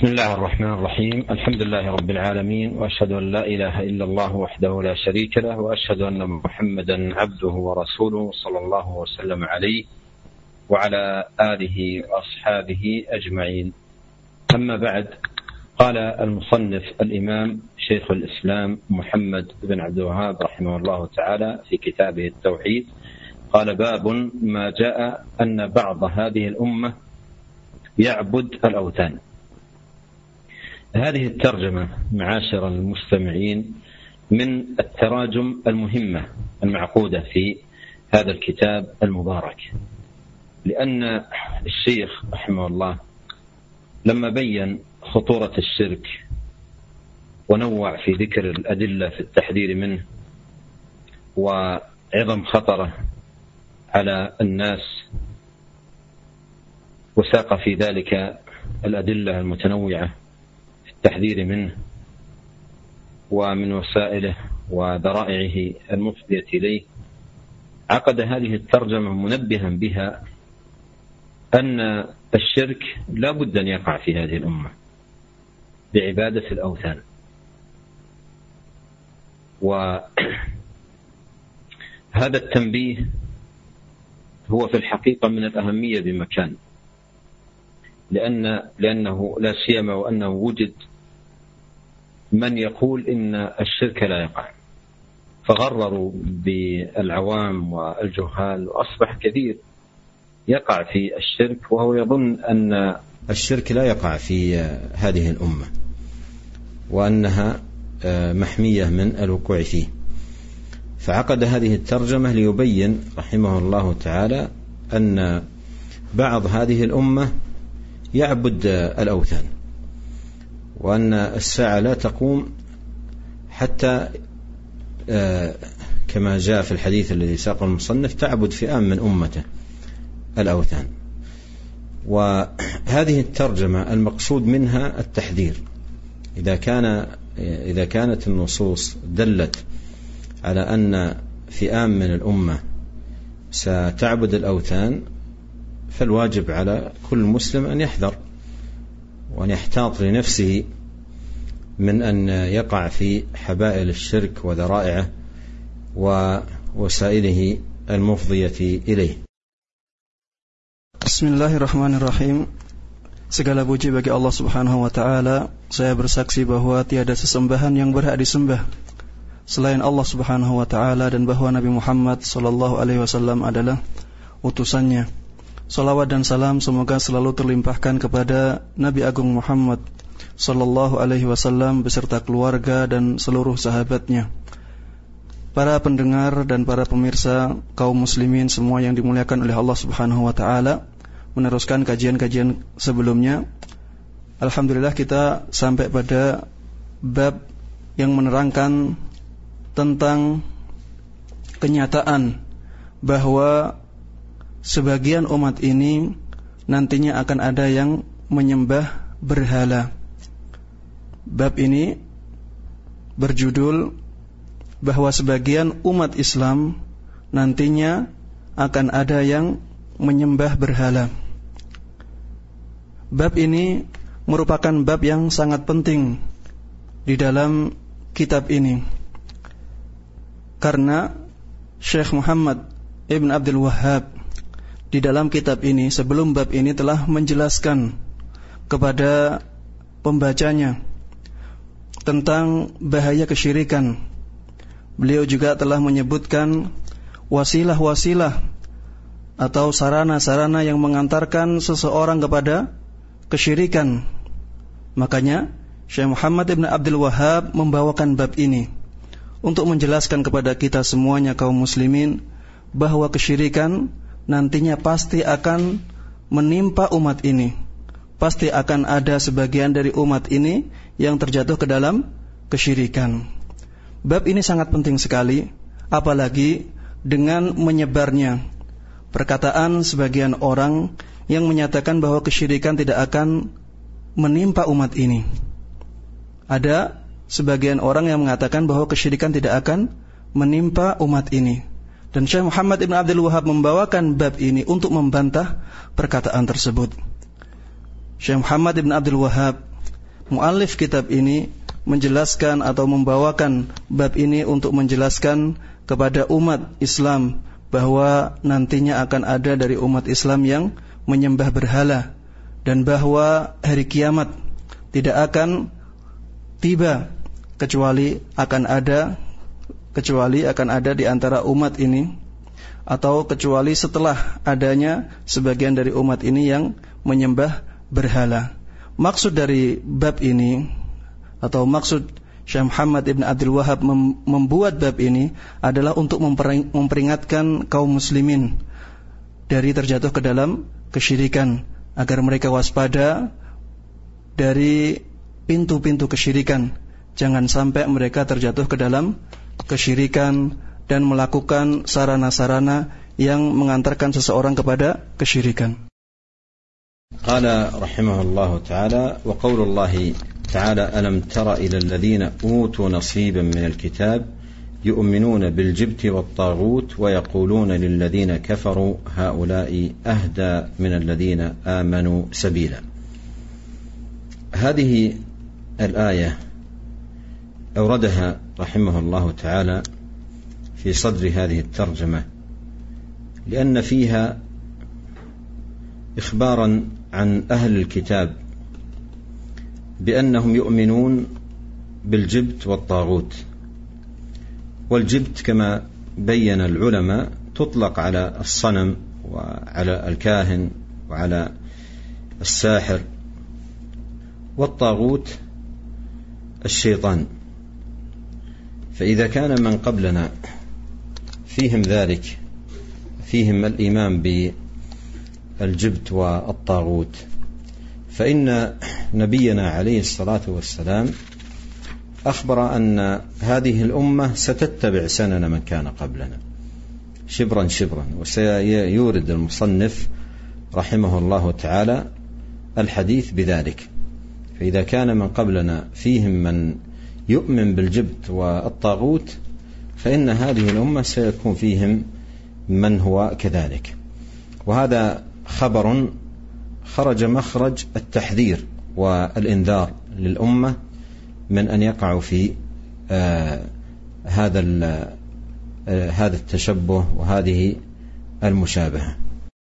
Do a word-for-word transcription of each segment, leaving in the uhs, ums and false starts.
بسم الله الرحمن الرحيم. الحمد لله رب العالمين، وأشهد أن لا إله إلا الله وحده لا شريك له، وأشهد أن محمدا عبده ورسوله صلى الله وسلم عليه وعلى آله وأصحابه أجمعين. أما بعد، قال المصنف الإمام شيخ الإسلام محمد بن عبد الوهاب رحمه الله تعالى في كتابه التوحيد، قال: باب ما جاء أن بعض هذه الأمة يعبد الأوثان. هذه الترجمة معاشر المستمعين من التراجم المهمة المعقودة في هذا الكتاب المبارك، لأن الشيخ رحمه الله لما بين خطورة الشرك ونوع في ذكر الأدلة في التحذير منه وعظم خطره على الناس، وساق في ذلك الأدلة المتنوعة في التحذير منه ومن وسائله وذرائعه المفضية إليه، عقد هذه الترجمة منبها بها أن الشرك لا بد أن يقع في هذه الأمة بعبادة الأوثان. وهذا التنبيه هو في الحقيقة من الأهمية بمكان، لأن لأنه لا سيما وأنه وجد من يقول إن الشرك لا يقع، فغرروا بالعوام والجهال، وأصبح كثير يقع في الشرك وهو يظن أن الشرك لا يقع في هذه الأمة وأنها محمية من الوقوع فيه. فعقد هذه الترجمة ليبين رحمه الله تعالى أن بعض هذه الأمة يعبد الأوثان، وأن الساعة لا تقوم حتى كما جاء في الحديث الذي ساق المصنف تعبد فئام من أمته الأوثان. وهذه الترجمة المقصود منها التحذير. إذا كان إذا كانت النصوص دلت على أن فئام من الأمة ستعبد الأوثان، فالواجب على كل مسلم أن يحذر وأن يحتاط لنفسه من أن يقع في حبائل الشرك وذرائعه ووسائله المفضية إليه. Bismillahirrahmanirrahim. Segala puji bagi Allah Subhanahu wa taala. Saya bersaksi bahwa tiada sesembahan yang berhak disembah selain Allah Subhanahu wa taala, dan bahwa Nabi Muhammad sallallahu alaihi wasallam adalah utusannya. Salawat dan salam semoga selalu terlimpahkan kepada Nabi Agung Muhammad sallallahu alaihi wasallam beserta keluarga dan seluruh sahabatnya. Para pendengar dan para pemirsa kaum muslimin semua yang dimuliakan oleh Allah Subhanahu wa taala, meneruskan kajian-kajian sebelumnya, alhamdulillah kita sampai pada bab yang menerangkan tentang kenyataan bahwa sebagian umat ini nantinya akan ada yang menyembah berhala. Bab ini berjudul bahwa sebagian umat Islam nantinya akan ada yang menyembah berhala. Bab ini merupakan bab yang sangat penting di dalam kitab ini, karena Syekh Muhammad Ibn Abdul Wahhab di dalam kitab ini sebelum bab ini telah menjelaskan kepada pembacanya tentang bahaya kesyirikan. Beliau juga telah menyebutkan wasilah-wasilah atau sarana-sarana yang mengantarkan seseorang kepada kesyirikan. Makanya Syekh Muhammad Ibn Abdul Wahhab membawakan bab ini untuk menjelaskan kepada kita semuanya kaum muslimin bahwa kesyirikan nantinya pasti akan menimpa umat ini. Pasti akan ada sebagian dari umat ini yang terjatuh ke dalam kesyirikan. Bab ini sangat penting sekali, apalagi dengan menyebarnya perkataan sebagian orang yang menyatakan bahwa kesyirikan tidak akan menimpa umat ini. Ada sebagian orang yang mengatakan bahwa kesyirikan tidak akan menimpa umat ini. Dan Syekh Muhammad Ibn Abdul Wahhab membawakan bab ini untuk membantah perkataan tersebut. Syekh Muhammad Ibn Abdul Wahhab muallif kitab ini menjelaskan atau membawakan bab ini untuk menjelaskan kepada umat Islam bahwa nantinya akan ada dari umat Islam yang menyembah berhala, dan bahwa hari kiamat tidak akan tiba kecuali akan ada kecuali akan ada di antara umat ini, atau kecuali setelah adanya sebagian dari umat ini yang menyembah berhala. Maksud dari bab ini, atau maksud Syekh Muhammad Ibn Abdul Wahhab membuat bab ini adalah untuk memperingatkan kaum muslimin dari terjatuh ke dalam kesyirikan, agar mereka waspada dari pintu-pintu kesyirikan. Jangan sampai mereka terjatuh ke dalam kesyirikan dan melakukan sarana-sarana yang mengantarkan seseorang kepada kesyirikan. Qala rahimahullahu ta'ala, wa qaulullahi ta'ala, alam tara ila alladhina utu nasiban min alkitab يؤمنون بالجبت والطاغوت ويقولون للذين كفروا هؤلاء أهدى من الذين آمنوا سبيلا. هذه الآية أوردها رحمه الله تعالى في صدر هذه الترجمة لأن فيها إخبارا عن أهل الكتاب بأنهم يؤمنون بالجبت والطاغوت. والجبت كما بين العلماء تطلق على الصنم وعلى الكاهن وعلى الساحر، والطاغوت الشيطان. فإذا كان من قبلنا فيهم ذلك، فيهم الإيمان بالجبت والطاغوت، فإن نبينا عليه الصلاة والسلام أخبر أن هذه الأمة ستتبع سنن من كان قبلنا شبرا شبرا. وسيورد المصنف رحمه الله تعالى الحديث بذلك. فإذا كان من قبلنا فيهم من يؤمن بالجبت والطاغوت، فإن هذه الأمة سيكون فيهم من هو كذلك. وهذا خبر خرج مخرج التحذير والإنذار للأمة من أن يقعوا في آه هذا آه هذا التشبه وهذه المشابهة.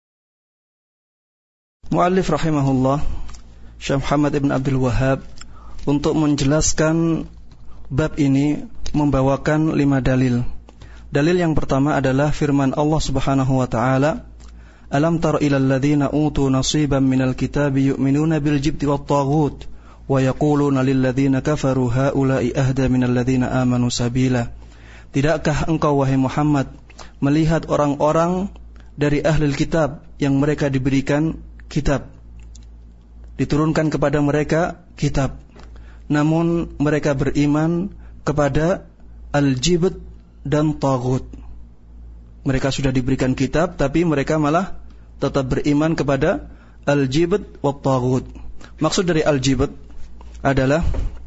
Muallif rahimahullah Syekh Muhammad Ibn Abdul Wahhab untuk menjelaskan bab ini membawakan lima dalil. Dalil yang pertama adalah firman Allah Subhanahu wa taala, alam tara ilal ladzina utu nasiban minal kitabi yu'minuna bil jibti wat taghut wa yaquluna lil ladzina kafaru haula'i ahda minal ladzina amanu sabila. Tidakkah engkau wahai Muhammad melihat orang-orang dari ahli kitab yang mereka diberikan kitab, diturunkan kepada mereka kitab, namun mereka beriman kepada al-jibt dan taghut. Mereka sudah diberikan kitab tapi mereka malah tetap beriman kepada al-jibt wa taghut. Maksud dari al-jibt adalah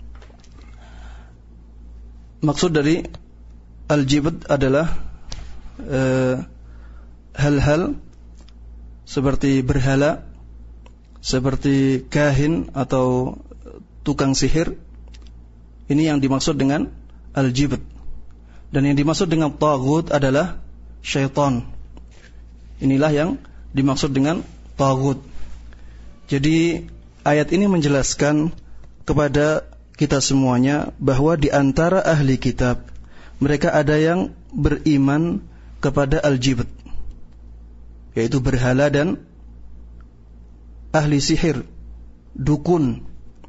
maksud dari al-jibt adalah uh, hal-hal seperti berhala, seperti kahin atau tukang sihir. Ini yang dimaksud dengan al-jibt. Dan yang dimaksud dengan taghut adalah syaitan. Inilah yang dimaksud dengan taghut. Jadi ayat ini menjelaskan kepada kita semuanya bahwa di antara ahli kitab mereka ada yang beriman kepada al-jibt, yaitu berhala dan ahli sihir, dukun,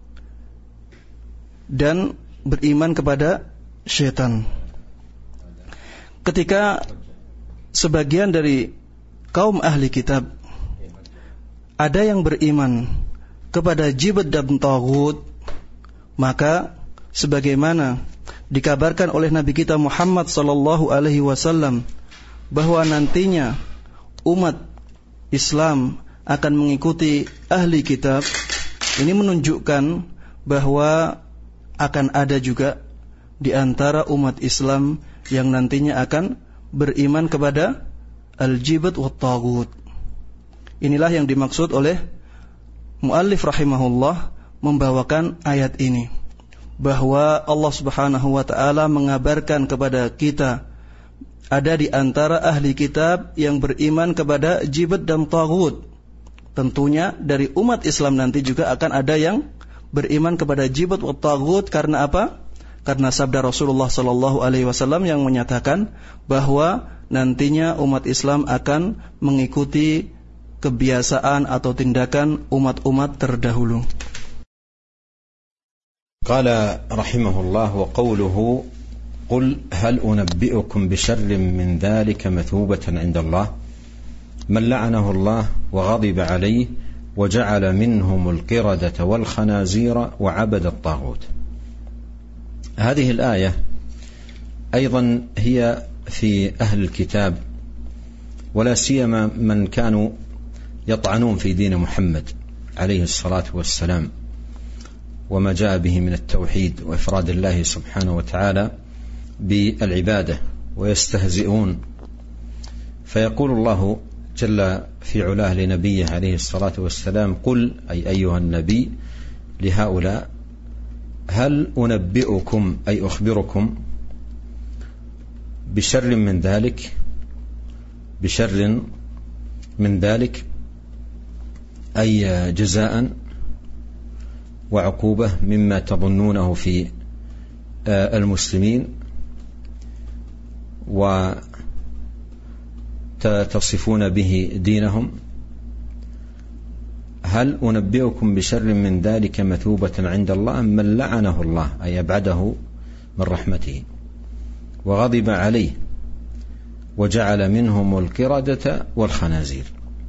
dan beriman kepada syaitan. Ketika sebagian dari kaum ahli kitab ada yang beriman kepada jibt dan taghut, maka sebagaimana dikabarkan oleh Nabi kita Muhammad sallallahu alaihi wasallam bahwa nantinya umat Islam akan mengikuti ahli kitab, ini menunjukkan bahwa akan ada juga di antara umat Islam yang nantinya akan beriman kepada al-jibt wa taghut. Inilah yang dimaksud oleh muallif rahimahullah membawakan ayat ini, bahwa Allah Subhanahu wa taala mengabarkan kepada kita ada di antara ahli kitab yang beriman kepada jibat dan taghut. Tentunya dari umat Islam nanti juga akan ada yang beriman kepada jibat dan taghut. Karena apa? Karena sabda Rasulullah sallallahu alaihi wasallam yang menyatakan bahwa nantinya umat Islam akan mengikuti kebiasaan atau tindakan umat-umat terdahulu. Qala rahimahullah wa qawluhu qul hal unabbi'ukum bisharrin min dhalika mathubatan 'inda Allah man la'anahu Allah wa ghadiba 'alayhi wa ja'ala minhum al-qiradata wal khanazira wa 'abada at-taghut. هذه الآية أيضا هي في أهل الكتاب ولا سيما من كانوا يطعنون في دين محمد عليه الصلاة والسلام وما جاء به من التوحيد وإفراد الله سبحانه وتعالى بالعبادة ويستهزئون. فيقول الله جل في علاه لنبيه عليه الصلاة والسلام قل أي أيها النبي لهؤلاء هل أنبئكم أي أخبركم بشر من ذلك بشر من ذلك أي جزاء وعقوبة مما تظنونه في المسلمين وتصفون به دينهم. هل أنبئكم بشر من ذلك مثوبة عند الله من لعنه الله أي أبعده من رحمته وغضب عليه وجعل منهم القردة والخنازير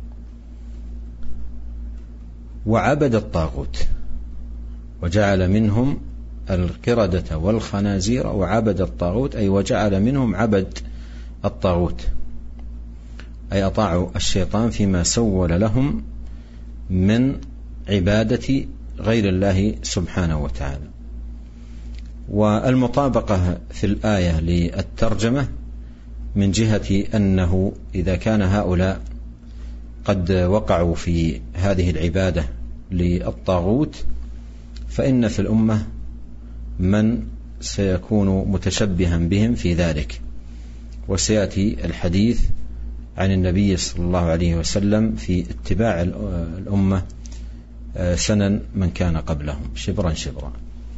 وعبد الطاغوت وجعل منهم القردة والخنازير وعبد الطاغوت أي وجعل منهم عبد الطاغوت أي أطاعوا الشيطان فيما سول لهم من عبادة غير الله سبحانه وتعالى. والمطابقة في الآية للترجمة من جهة أنه إذا كان هؤلاء قد وقعوا في هذه العبادة للطاغوت فإن في الأمة من سيكون متشبها بهم في ذلك، وسيأتي الحديث عن النبي صلى الله عليه وسلم في اتباع الأمة سنن من كان قبلهم شبرا شبرا.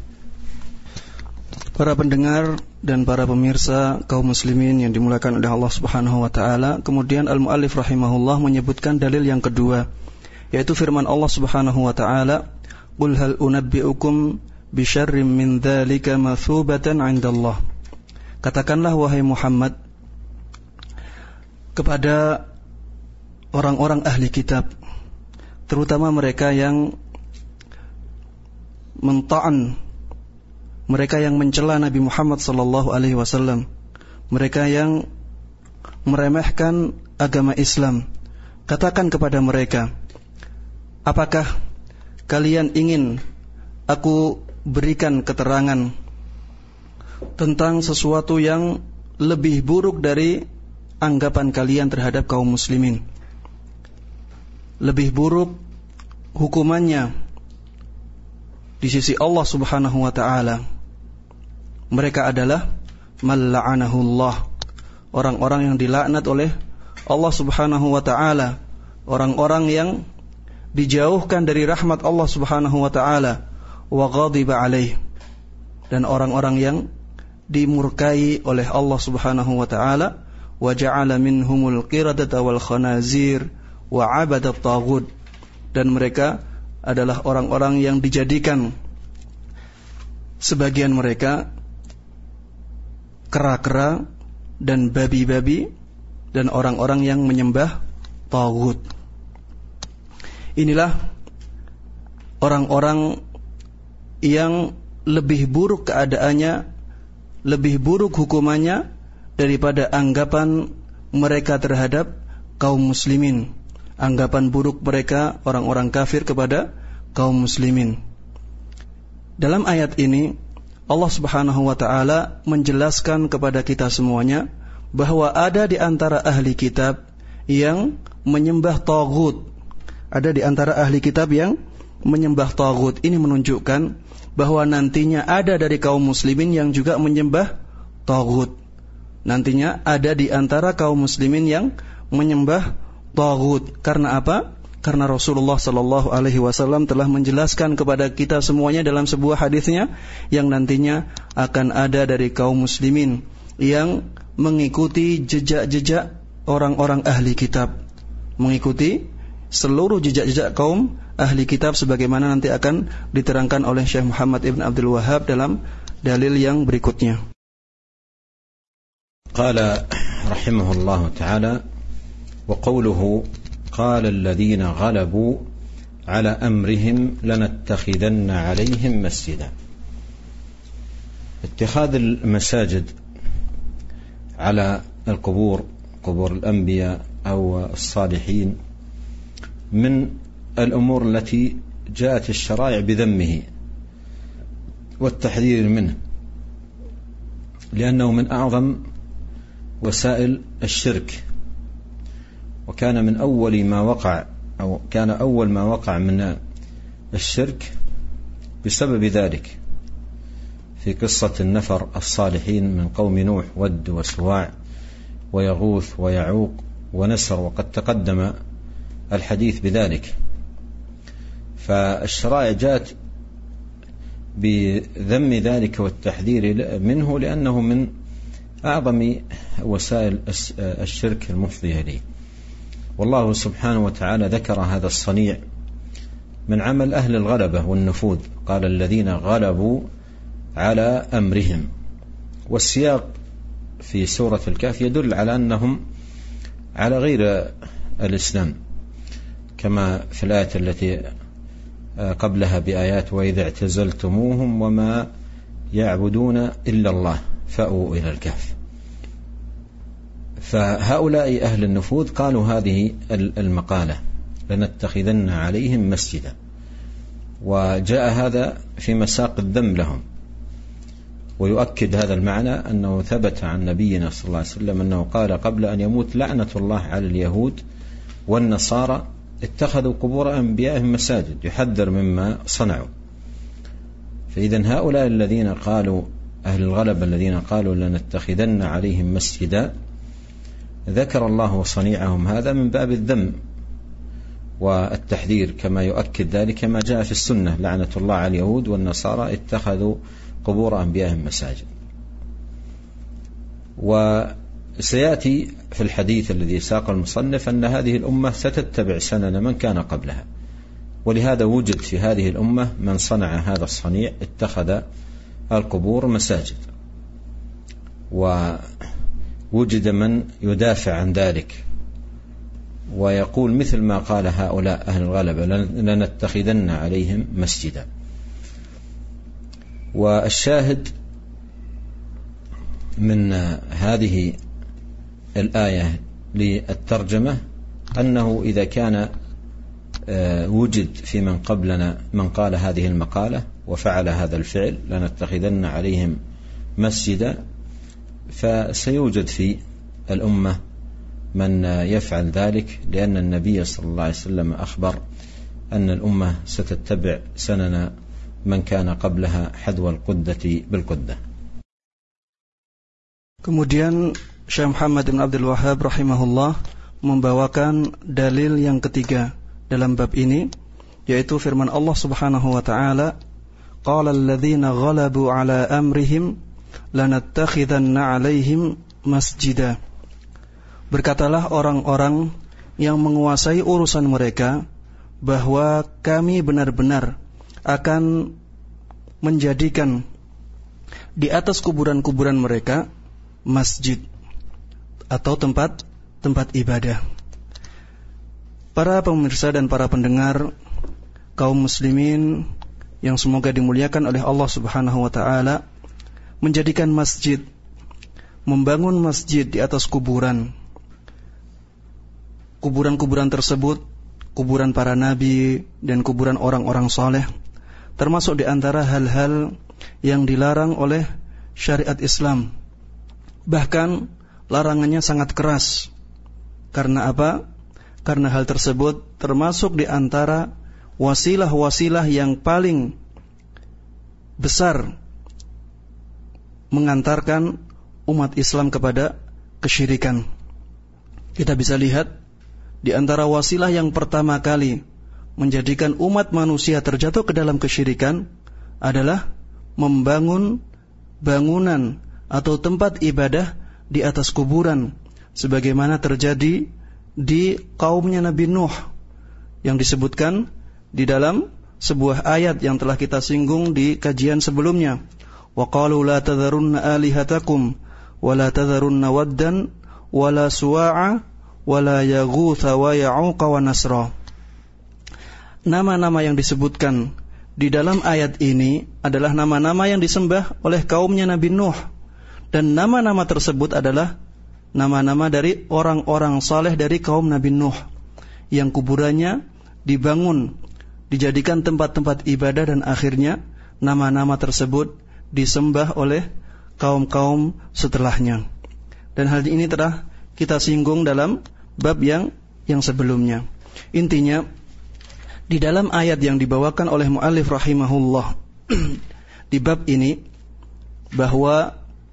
Para pendengar dan para pemirsa kaum muslimin yang dimuliakan oleh Allah Subhanahu wa taala, kemudian al-muallif rahimahullah menyebutkan dalil yang kedua, yaitu firman Allah Subhanahu wa taala, "Qul hal unabbi'ukum bi syarrin min dzalika mathubatan 'indallah." Katakanlah wahai Muhammad kepada orang-orang ahli kitab, terutama mereka yang menta'an, mereka yang mencela Nabi Muhammad sallallahu alaihi wasallam, mereka yang meremehkan agama Islam. Katakan kepada mereka, apakah kalian ingin aku berikan keterangan tentang sesuatu yang lebih buruk dari anggapan kalian terhadap kaum muslimin? Lebih buruk hukumannya di sisi Allah Subhanahu wa taala. Mereka adalah man la'anahullah, orang-orang yang dilaknat oleh Allah Subhanahu wa taala, orang-orang yang dijauhkan dari rahmat Allah Subhanahu wa taala, wa ghadiba alaih, dan orang-orang yang dimurkai oleh Allah Subhanahu wa taala, wa ja'ala minhumul qiradata wal khanazir wa 'abadat taghut, dan mereka adalah orang-orang yang dijadikan sebagian mereka kera-kera dan babi-babi dan orang-orang yang menyembah taghut. Inilah orang-orang yang lebih buruk keadaannya, lebih buruk hukumannya daripada anggapan mereka terhadap kaum muslimin, anggapan buruk mereka orang-orang kafir kepada kaum muslimin. Dalam ayat ini Allah Subhanahu wa taala menjelaskan kepada kita semuanya bahwa ada di antara ahli kitab yang menyembah taghut, ada di antara ahli kitab yang menyembah taghut. Ini menunjukkan bahwa nantinya ada dari kaum muslimin yang juga menyembah taghut. Nantinya ada di antara kaum muslimin yang menyembah taghut. Karena apa? Karena Rasulullah sallallahu alaihi wasallam telah menjelaskan kepada kita semuanya dalam sebuah hadisnya yang nantinya akan ada dari kaum muslimin yang mengikuti jejak-jejak orang-orang ahli kitab, mengikuti seluruh jejak-jejak kaum ahli kitab sebagaimana nanti akan diterangkan oleh Syekh Muhammad ibn Abdul Wahhab dalam dalil yang berikutnya. Qala rahimahullahu ta'ala wa qawluhu qala alladhina ghalabu ala amrihim lanattakhidanna alayhim masjida. اتخاذ المساجد على القبور قبور الأنبياء أو الصالحين من الأمور التي جاءت الشرائع بذمه والتحذير منه لأنه من أعظم وسائل الشرك وكان من أول ما وقع أو كان أول ما وقع من الشرك بسبب ذلك في قصة النفر الصالحين من قوم نوح ود وسواع ويغوث ويعوق ونسر وقد تقدم الحديث بذلك. فالشرائع جاءت بذم ذلك والتحذير منه لأنه من أعظم وسائل الشرك المفضية إليه. والله سبحانه وتعالى ذكر هذا الصنيع من عمل أهل الغلبة والنفوذ. قال الذين غلبوا على أمرهم. والسياق في سورة الكهف يدل على أنهم على غير الإسلام كما في الآية التي قبلها بآيات وإذا اعتزلتموهم وما يعبدون إلا الله فأووا إلى الكهف. فهؤلاء أهل النفوذ قالوا هذه المقالة لنتخذن عليهم مسجدا، وجاء هذا في مساق الذم لهم. ويؤكد هذا المعنى أنه ثبت عن نبينا صلى الله عليه وسلم أنه قال قبل أن يموت لعنة الله على اليهود والنصارى اتخذوا قبور أنبيائهم مساجد، يحذر مما صنعوا. فإذن هؤلاء الذين قالوا أهل الغلبة الذين قالوا لنتخذن عليهم مسجدا ذكر الله صنيعهم هذا من باب الذم والتحذير كما يؤكد ذلك ما جاء في السنة لعنة الله على اليهود والنصارى اتخذوا قبور أنبيائهم مساجد. وسيأتي في الحديث الذي ساق المصنف أن هذه الأمة ستتبع سنن من كان قبلها، ولهذا وجد في هذه الأمة من صنع هذا الصنيع اتخذ القبور مساجد، ووجد من يدافع عن ذلك ويقول مثل ما قال هؤلاء أهل الغلبة لنتخذن عليهم مسجدا. والشاهد من هذه الآية للترجمة أنه إذا كان وجد في من قبلنا من قال هذه المقالة وفعل هذا الفعل لنتخذن عليهم مسجدا، فسيوجد في الأمة من يفعل ذلك، لأن النبي صلى الله عليه وسلم أخبر أن الأمة ستتبع سنن من كان قبلها حذو القدة بالقدة. Kemudian Syekh Muhammad bin Abdul Wahhab rahimahullah membawakan dalil yang ketiga dalam bab ini, yaitu firman Allah Subhanahu wa taala, qala alladhina ghalabu ala amrihim lanattakhidanna alaihim masjida. Berkatalah orang-orang yang menguasai urusan mereka bahwa kami benar-benar akan menjadikan di atas kuburan-kuburan mereka masjid atau tempat tempat ibadah. Para pemirsa dan para pendengar kaum muslimin yang semoga dimuliakan oleh Allah Subhanahu wa taala, menjadikan masjid, membangun masjid di atas kuburan. Kuburan-kuburan tersebut kuburan para nabi dan kuburan orang-orang saleh, termasuk di antara hal-hal yang dilarang oleh syariat Islam. Bahkan larangannya sangat keras. Karena apa? Karena hal tersebut termasuk di antara wasilah-wasilah yang paling besar mengantarkan umat Islam kepada kesyirikan. Kita bisa lihat di antara wasilah yang pertama kali menjadikan umat manusia terjatuh ke dalam kesyirikan adalah membangun bangunan atau tempat ibadah di atas kuburan, sebagaimana terjadi di kaumnya Nabi Nuh yang disebutkan di dalam sebuah ayat yang telah kita singgung di kajian sebelumnya. Wa qalu la tadharunna alihatakum wa la tadharunna waddan wa la suwa'a wa la yaghutha wa ya'uqa wa nasra. Nama-nama yang disebutkan di dalam ayat ini adalah nama-nama yang disembah oleh kaumnya Nabi Nuh, dan nama-nama tersebut adalah nama-nama dari orang-orang saleh dari kaum Nabi Nuh yang kuburannya dibangun, dijadikan tempat-tempat ibadah, dan akhirnya nama-nama tersebut disembah oleh kaum-kaum setelahnya. Dan hal ini telah kita singgung dalam bab yang yang sebelumnya. Intinya, di dalam ayat yang dibawakan oleh muallif rahimahullah di bab ini, bahwa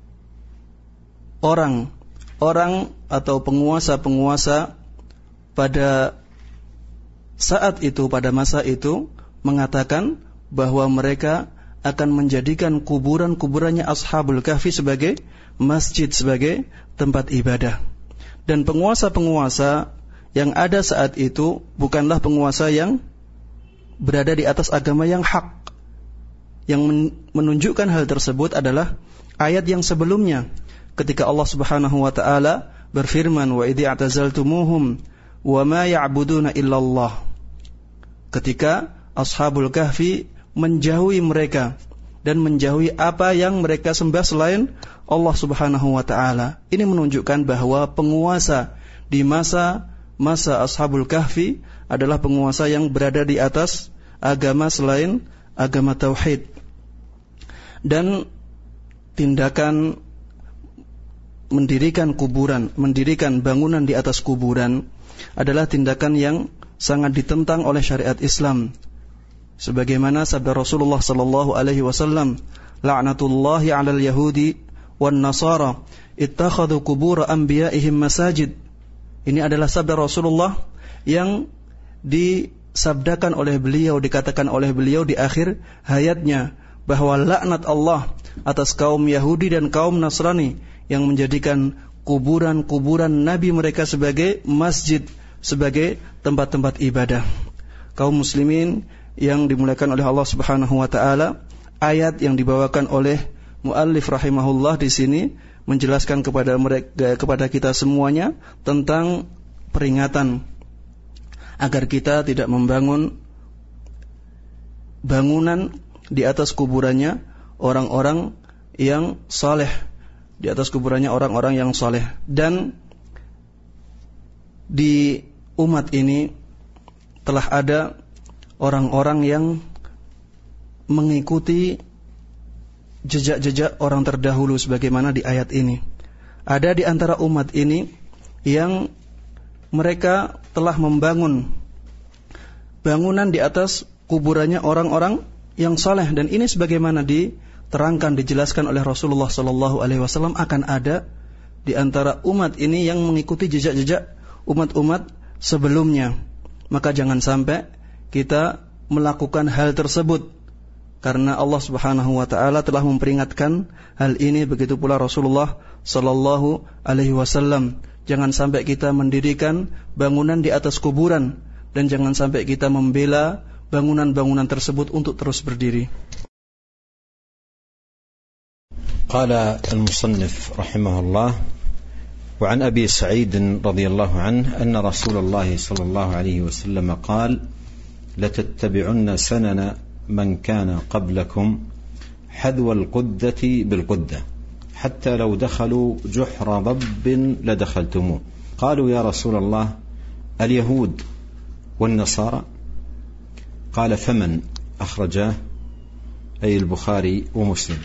orang-orang atau penguasa-penguasa pada saat itu, pada masa itu, mengatakan bahwa mereka akan menjadikan kuburan-kuburannya Ashabul Kahfi sebagai masjid, sebagai tempat ibadah. Dan penguasa-penguasa yang ada saat itu bukanlah penguasa yang berada di atas agama yang hak. Yang menunjukkan hal tersebut adalah ayat yang sebelumnya, ketika Allah Subhanahu wa taala berfirman, wa idh i'tazaltumuhum wa ma ya'buduna illallah. Ketika Ashabul Kahfi menjauhi mereka dan menjauhi apa yang mereka sembah selain Allah Subhanahu wa taala. Ini menunjukkan bahwa penguasa di masa masa Ashabul Kahfi adalah penguasa yang berada di atas agama selain agama tauhid. Dan tindakan mendirikan kuburan, mendirikan bangunan di atas kuburan adalah tindakan yang sangat ditentang oleh syariat Islam. Sebagaimana sabda Rasulullah sallallahu alaihi wasallam, la'natullahi 'alal yahudi wan nasara ittakhadhu qubur anbiya'ihim masajid. Ini adalah sabda Rasulullah yang disabdakan oleh beliau, dikatakan oleh beliau di akhir hayatnya, bahwa laknat Allah atas kaum Yahudi dan kaum Nasrani yang menjadikan kuburan-kuburan nabi mereka sebagai masjid, sebagai tempat-tempat ibadah. Kaum muslimin yang dimuliakan oleh Allah Subhanahu wa taala, ayat yang dibawakan oleh muallif rahimahullah di sini menjelaskan kepada mereka, kepada kita semuanya tentang peringatan agar kita tidak membangun bangunan di atas kuburannya orang-orang yang saleh, di atas kuburannya orang-orang yang saleh. Dan di umat ini telah ada orang-orang yang mengikuti jejak-jejak orang terdahulu sebagaimana di ayat ini. Ada di antara umat ini yang mereka telah membangun bangunan di atas kuburannya orang-orang yang saleh, dan ini sebagaimana diterangkan, dijelaskan oleh Rasulullah sallallahu alaihi wasallam, akan ada di antara umat ini yang mengikuti jejak-jejak umat-umat sebelumnya. Maka jangan sampai kita melakukan hal tersebut, karena Allah Subhanahu wa taala telah memperingatkan hal ini, begitu pula Rasulullah sallallahu alaihi wasallam. Jangan sampai kita mendirikan bangunan di atas kuburan, dan jangan sampai kita membela bangunan-bangunan tersebut untuk terus berdiri. Qala al-musannif rahimahullah, wa an Abi Sa'id radhiyallahu anhu anna Rasulullah sallallahu alaihi wasallam qala لتتبعن سنن من كان قبلكم حذو القدة بالقدة حتى لو دخلوا جحر ضب لدخلتموه. قالوا يا رسول الله اليهود والنصارى؟ قال فمن؟ أخرجاه أي البخاري ومسلم.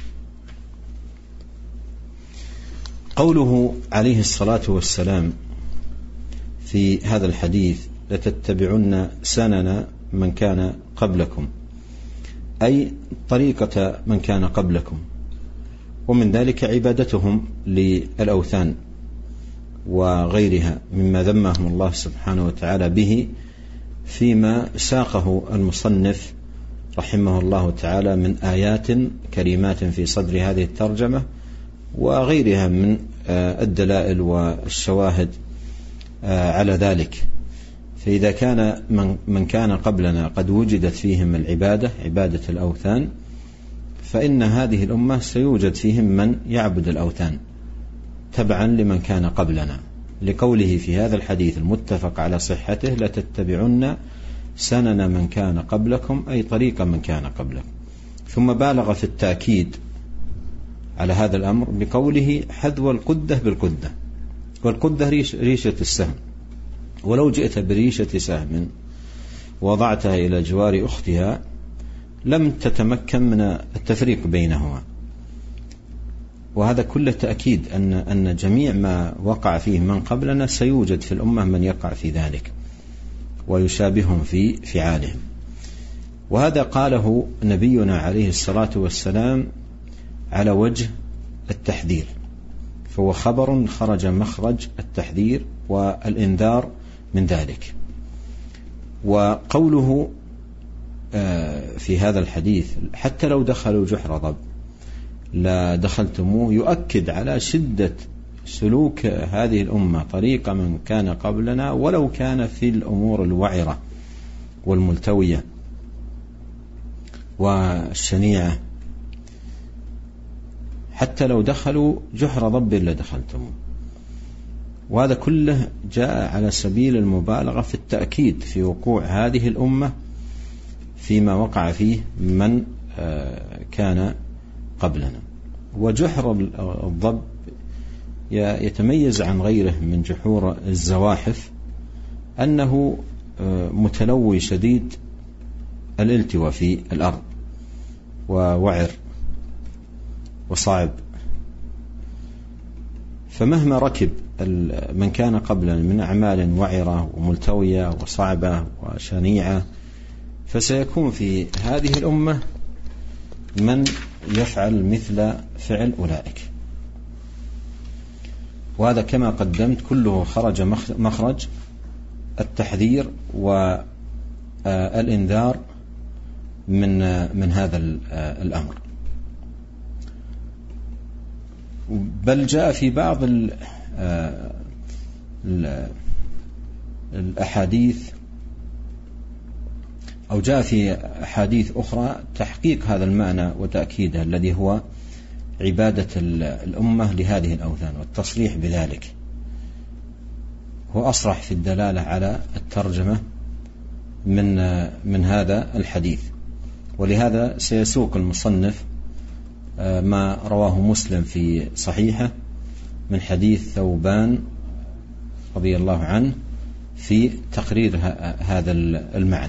قوله عليه الصلاة والسلام في هذا الحديث لتتبعن سنن من كان قبلكم، أي طريقة من كان قبلكم، ومن ذلك عبادتهم للأوثان وغيرها مما ذمهم الله سبحانه وتعالى به فيما ساقه المصنف رحمه الله تعالى من آيات كريمات في صدر هذه الترجمة وغيرها من الدلائل والشواهد على ذلك. فإذا كان من كان قبلنا قد وجدت فيهم العبادة عبادة الأوثان، فإن هذه الأمة سيوجد فيهم من يعبد الأوثان تبعا لمن كان قبلنا، لقوله في هذا الحديث المتفق على صحته: لتتبعن سنن من كان قبلكم، أي طريق من كان قبلكم. ثم بالغ في التأكيد على هذا الأمر بقوله: حذو القدة بالقدة، والقدة ريشة السهم، ولو جئت بريشة سهم وضعتها إلى جوار أختها لم تتمكن من التفريق بينهما. وهذا كله تأكيد أن أن جميع ما وقع فيه من قبلنا سيوجد في الأمة من يقع في ذلك ويشابههم في فعالهم. وهذا قاله نبينا عليه الصلاة والسلام على وجه التحذير، فهو خبر خرج مخرج التحذير والإنذار من ذلك. وقوله في هذا الحديث: حتى لو دخلوا جحر ضب لا دخلتموه، يؤكد على شدة سلوك هذه الأمة طريق من كان قبلنا، ولو كان في الأمور الوعرة والملتوية والشنيعة. حتى لو دخلوا جحر ضب لدخلتموه. وهذا كله جاء على سبيل المبالغة في التأكيد في وقوع هذه الأمة فيما وقع فيه من كان قبلنا. وجحر الضب يتميز عن غيره من جحور الزواحف أنه متلوي شديد الالتواء في الأرض ووعر وصعب، فمهما ركب من كان قبلنا من أعمال وعرة وملتوية وصعبة وشنيعة، فسيكون في هذه الأمة من يفعل مثل فعل أولئك. وهذا كما قدمت كله خرج مخرج التحذير والإنذار من من هذا الأمر. بل جاء في بعض الأحاديث أو جاء في أحاديث أخرى تحقيق هذا المعنى وتأكيده، الذي هو عبادة الأمة لهذه الأوثان والتصريح بذلك. هو أصرح في الدلالة على الترجمة من من هذا الحديث. ولهذا سيسوق المصنف ما رواه مسلم في صحيحه من حديث ثوبان رضي الله عنه في تقرير هذا المعنى.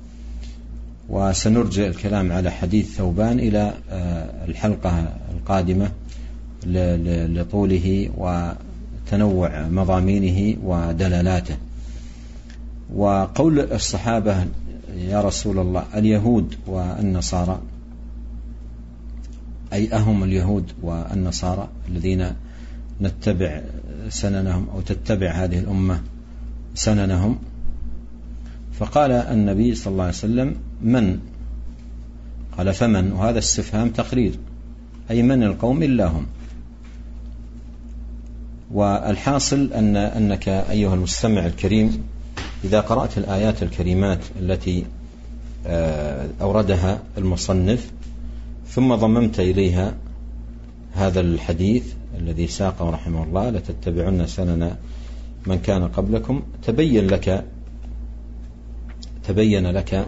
وسنرجع الكلام على حديث ثوبان إلى الحلقة القادمة لطوله وتنوع مضامينه ودلالاته. وقول الصحابة: يا رسول الله اليهود والنصارى، أي أهم اليهود والنصارى الذين نتبع سننهم أو تتبع هذه الأمة سننهم؟ فقال النبي صلى الله عليه وسلم: من؟ قال: فمن؟ وهذا استفهام تقرير، أي من القوم إلا هم. والحاصل أن أنك أيها المستمع الكريم إذا قرأت الآيات الكريمات التي أوردها المصنف ثم ضممت إليها هذا الحديث الذي ساقه رحمه الله: لتتبعن سنن من كان قبلكم، تبين لك تبين لك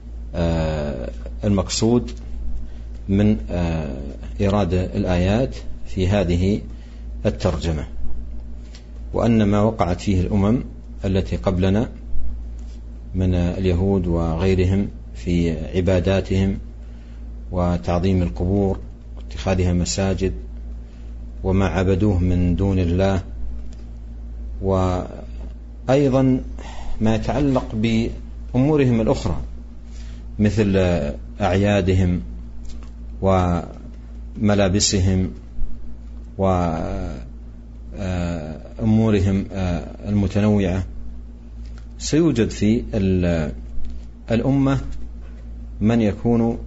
المقصود من إيراد الآيات في هذه الترجمة، وأن ما وقعت فيه الأمم التي قبلنا من اليهود وغيرهم في عباداتهم وتعظيم القبور واتخاذها مساجد وما عبدوه من دون الله، وأيضا ما يتعلق بأمورهم الأخرى مثل أعيادهم وملابسهم وأمورهم المتنوعة، سيوجد في الأمة من يكون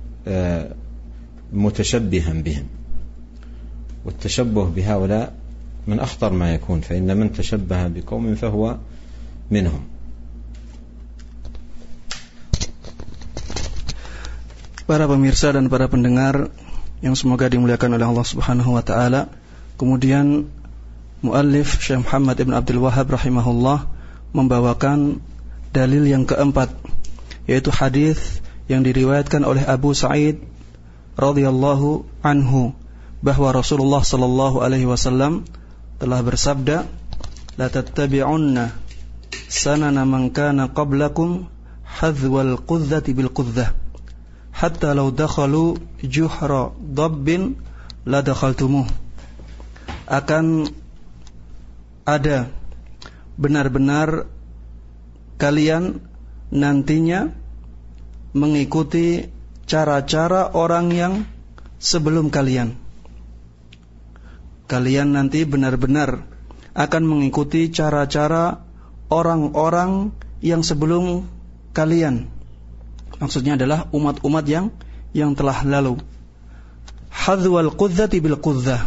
متشبها بهم، والتشبه بهؤلاء من أخطر ما يكون، فإن من تشبه بقوم فهو منهم. Para pemirsa dan para pendengar yang semoga dimuliakan oleh Allah Subhanahu wa taala, kemudian muallif Syekh Muhammad Ibn Abdul Wahhab rahimahullah membawakan dalil yang keempat, yaitu hadis yang diriwayatkan oleh Abu Sa'id radhiyallahu anhu bahwa Rasulullah sallallahu alaihi wasallam telah bersabda, la tattabi'unna sanana man kana qablakum hadzwal qudzati bil qudzah hatta law dakhalu juhra dabbin la dakhaltumuh. Akan ada benar-benar kalian nantinya mengikuti cara-cara orang yang sebelum kalian. Kalian nanti benar-benar akan mengikuti cara-cara orang-orang yang sebelum kalian. Maksudnya adalah umat-umat yang yang telah lalu. Hadzwal qudzati bil qudzah,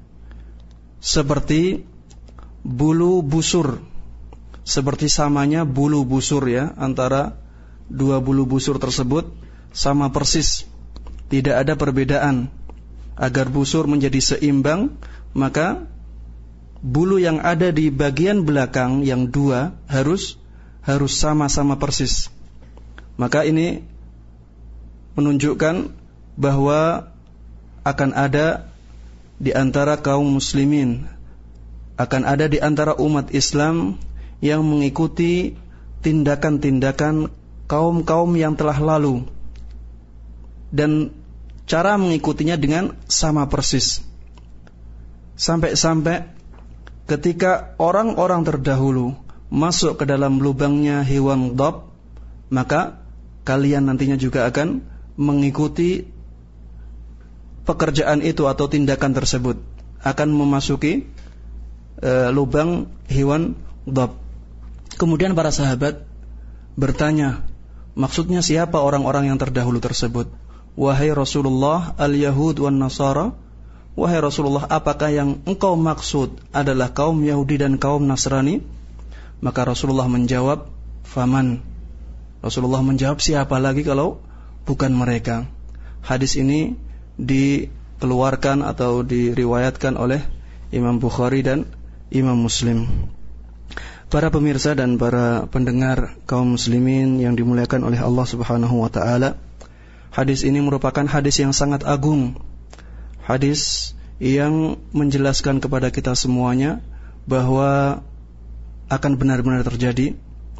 seperti bulu busur, seperti samanya bulu busur ya, antara dua bulu busur tersebut sama persis, tidak ada perbedaan. Agar busur menjadi seimbang, maka bulu yang ada di bagian belakang yang dua harus harus sama-sama persis. Maka ini menunjukkan bahwa akan ada di antara kaum muslimin, akan ada di antara umat Islam yang mengikuti tindakan-tindakan kaum-kaum yang telah lalu, dan cara mengikutinya dengan sama persis. Sampai-sampai ketika orang-orang terdahulu masuk ke dalam lubangnya hewan dhab, maka kalian nantinya juga akan mengikuti pekerjaan itu atau tindakan tersebut, akan memasuki e, lubang hewan dhab. Kemudian para sahabat bertanya, maksudnya siapa orang-orang yang terdahulu tersebut? Wahai Rasulullah, al-Yahud wan Nasara. Wahai Rasulullah, apakah yang engkau maksud adalah kaum Yahudi dan kaum Nasrani? Maka Rasulullah menjawab, faman. Rasulullah menjawab, siapa lagi kalau bukan mereka? Hadis ini dikeluarkan atau diriwayatkan oleh Imam Bukhari dan Imam Muslim. Para pemirsa dan para pendengar kaum muslimin yang dimuliakan oleh Allah Subhanahu wa taala, hadis ini merupakan hadis yang sangat agung. Hadis yang menjelaskan kepada kita semuanya bahwa akan benar-benar terjadi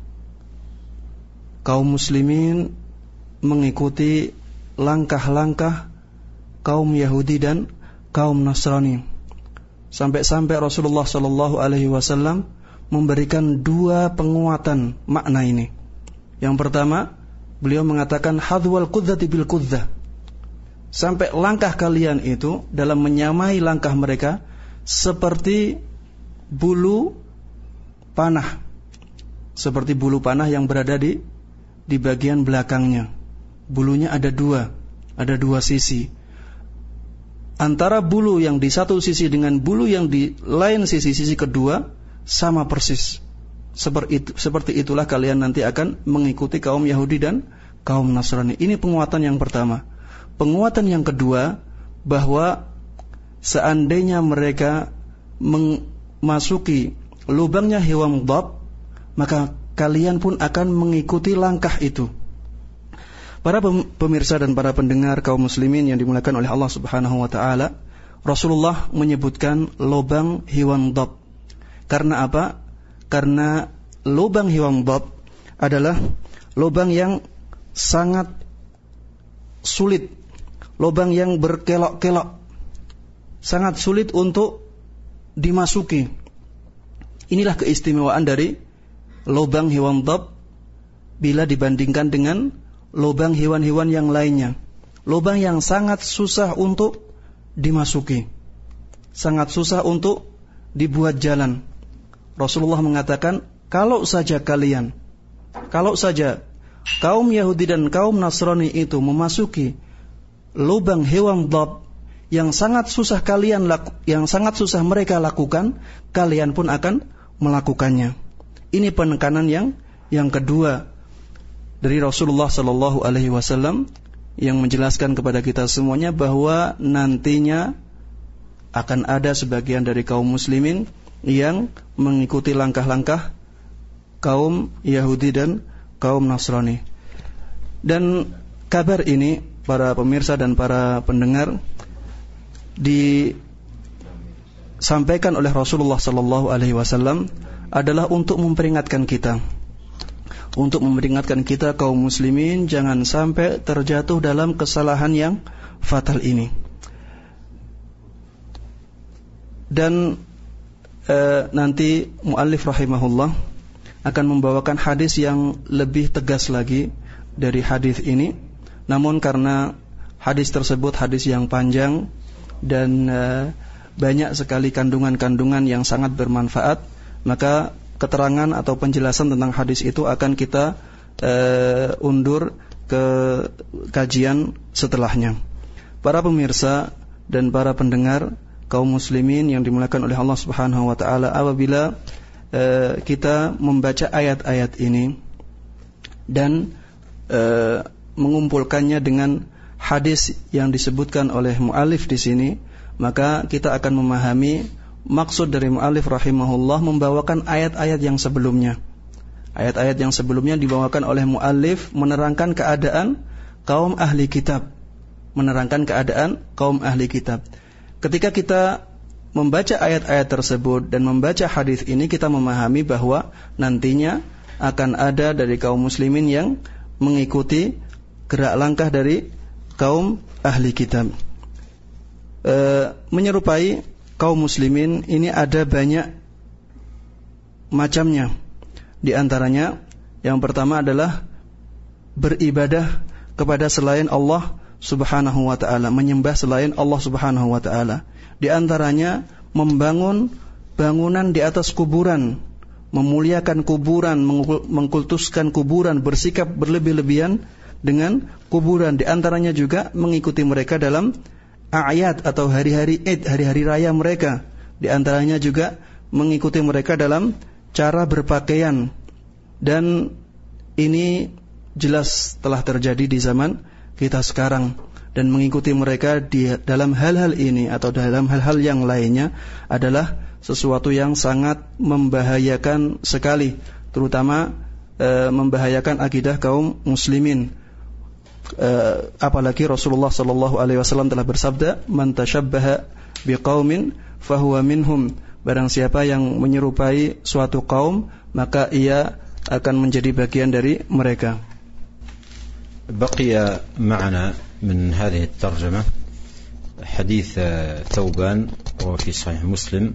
kaum muslimin mengikuti langkah-langkah kaum Yahudi dan kaum Nasrani. Sampai-sampai Rasulullah sallallahu alaihi wasallam memberikan dua penguatan makna ini. Yang pertama, beliau mengatakan hadzwal qudzati bil qudzah. Sampai langkah kalian itu dalam menyamai langkah mereka seperti bulu panah. Seperti bulu panah yang berada di di bagian belakangnya. Bulunya ada dua, ada dua sisi. Antara bulu yang di satu sisi dengan bulu yang di lain sisi, sisi kedua sama persis. Seperti itu, seperti itulah kalian nanti akan mengikuti kaum Yahudi dan kaum Nasrani. Ini penguatan yang pertama. Penguatan yang kedua, bahwa seandainya mereka memasuki lubangnya hewan dhab, maka kalian pun akan mengikuti langkah itu. Para pemirsa dan para pendengar kaum muslimin yang dimuliakan oleh Allah Subhanahu wa taala, Rasulullah menyebutkan lubang hewan dhab. Karena apa? Karena lubang hewan dhab adalah lubang yang sangat sulit, lubang yang berkelok-kelok, sangat sulit untuk dimasuki. Inilah keistimewaan dari lubang hewan dhab bila dibandingkan dengan lubang hewan-hewan yang lainnya. Lubang yang sangat susah untuk dimasuki, sangat susah untuk dibuat jalan. Rasulullah mengatakan, kalau saja kalian, kalau saja kaum Yahudi dan kaum Nasrani itu memasuki lubang hewan dhab yang sangat susah kalian laku, yang sangat susah mereka lakukan, kalian pun akan melakukannya. Ini penekanan yang yang kedua dari Rasulullah sallallahu alaihi wasallam yang menjelaskan kepada kita semuanya bahwa nantinya akan ada sebagian dari kaum muslimin yang mengikuti langkah-langkah kaum Yahudi dan kaum Nasrani. Dan kabar ini, para pemirsa dan para pendengar, disampaikan oleh Rasulullah sallallahu alaihi wasallam adalah untuk memperingatkan kita, untuk memperingatkan kita kaum muslimin jangan sampai terjatuh dalam kesalahan yang fatal ini. Dan e, nanti muallif rahimahullah akan membawakan hadis yang lebih tegas lagi dari hadis ini. Namun karena hadis tersebut hadis yang panjang dan e, banyak sekali kandungan-kandungan yang sangat bermanfaat, maka keterangan atau penjelasan tentang hadis itu akan kita e, undur ke kajian setelahnya. Para pemirsa dan para pendengar kaum muslimin yang dimuliakan oleh Allah Subhanahu wa taala, apabila e, kita membaca ayat-ayat ini dan e, mengumpulkannya dengan hadis yang disebutkan oleh muallif di sini, maka kita akan memahami maksud dari muallif rahimahullah membawakan ayat-ayat yang sebelumnya. Ayat-ayat yang sebelumnya dibawakan oleh muallif menerangkan keadaan kaum ahli kitab, menerangkan keadaan kaum ahli kitab. Ketika kita membaca ayat-ayat tersebut dan membaca hadis ini, kita memahami bahwa nantinya akan ada dari kaum muslimin yang mengikuti gerak langkah dari kaum ahli kitab. E, menyerupai kaum muslimin ini ada banyak macamnya. Di antaranya yang pertama adalah beribadah kepada selain Allah Subhanahu wa ta'ala, menyembah selain Allah Subhanahu wa ta'ala. Di antaranya membangun bangunan di atas kuburan, memuliakan kuburan, mengkultuskan kuburan, bersikap berlebih-lebihan dengan kuburan. Di antaranya juga mengikuti mereka dalam a'yad atau hari-hari Id, hari-hari raya mereka. Di antaranya juga mengikuti mereka dalam cara berpakaian. Dan ini jelas telah terjadi di zaman kita sekarang, dan mengikuti mereka di dalam hal-hal ini atau dalam hal-hal yang lainnya adalah sesuatu yang sangat membahayakan sekali, terutama e, membahayakan akidah kaum muslimin. E, apalagi Rasulullah sallallahu alaihi wasallam telah bersabda, "Man tashabbaha biqaumin fahuwa minhum." Barang siapa yang menyerupai suatu kaum, maka ia akan menjadi bagian dari mereka. بقي معنا من هذه الترجمة حديث ثوبان وفي صحيح مسلم،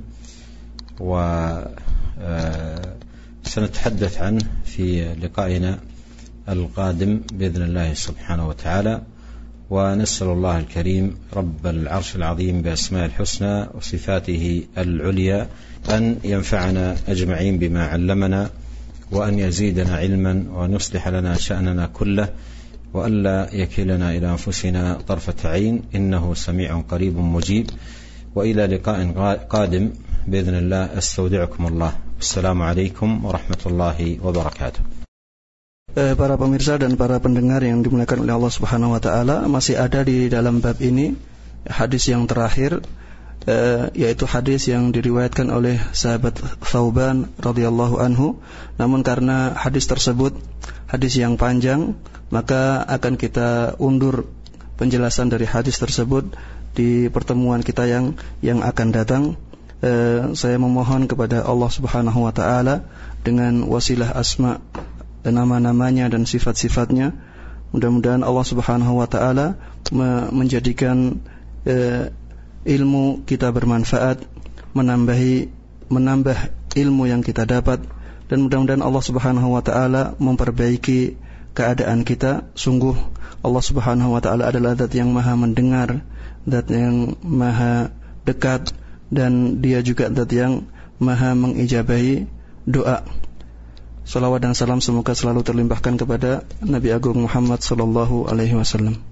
وسنتحدث عنه في لقائنا القادم بإذن الله سبحانه وتعالى. ونسأل الله الكريم رب العرش العظيم بأسماء الحسنى وصفاته العليا أن ينفعنا أجمعين بما علمنا، وأن يزيدنا علما، وأن يصلح لنا شأننا كله، وألا يكلنا إلى أنفسنا طرفة عين، إنه سميع قريب مجيب. وإلى لقاء قادم بإذن الله أستودعكم الله. السلام عليكم ورحمة الله وبركاته. Para pemirsa dan para pendengar yang dimuliakan oleh Allah Subhanahu wa taala, masih ada di dalam bab ini hadis yang terakhir, yaitu hadis yang diriwayatkan oleh sahabat Thauban radhiyallahu anhu. Namun karena hadis tersebut hadis yang panjang, maka akan kita undur penjelasan dari hadis tersebut di pertemuan kita yang yang akan datang. Eh, saya memohon kepada Allah Subhanahu wa taala dengan wasilah asma dan nama-namanya dan sifat-sifatnya, mudah-mudahan Allah Subhanahu wa taala me- menjadikan eh, ilmu kita bermanfaat, menambahi menambah ilmu yang kita dapat, dan mudah-mudahan Allah Subhanahu wa taala memperbaiki keadaan kita. Sungguh Allah Subhanahu wa taala adalah zat yang maha mendengar, zat yang maha dekat, dan Dia juga zat yang maha mengijabahi doa. Salawat dan salam semoga selalu terlimpahkan kepada Nabi Agung Muhammad sallallahu alaihi wasallam.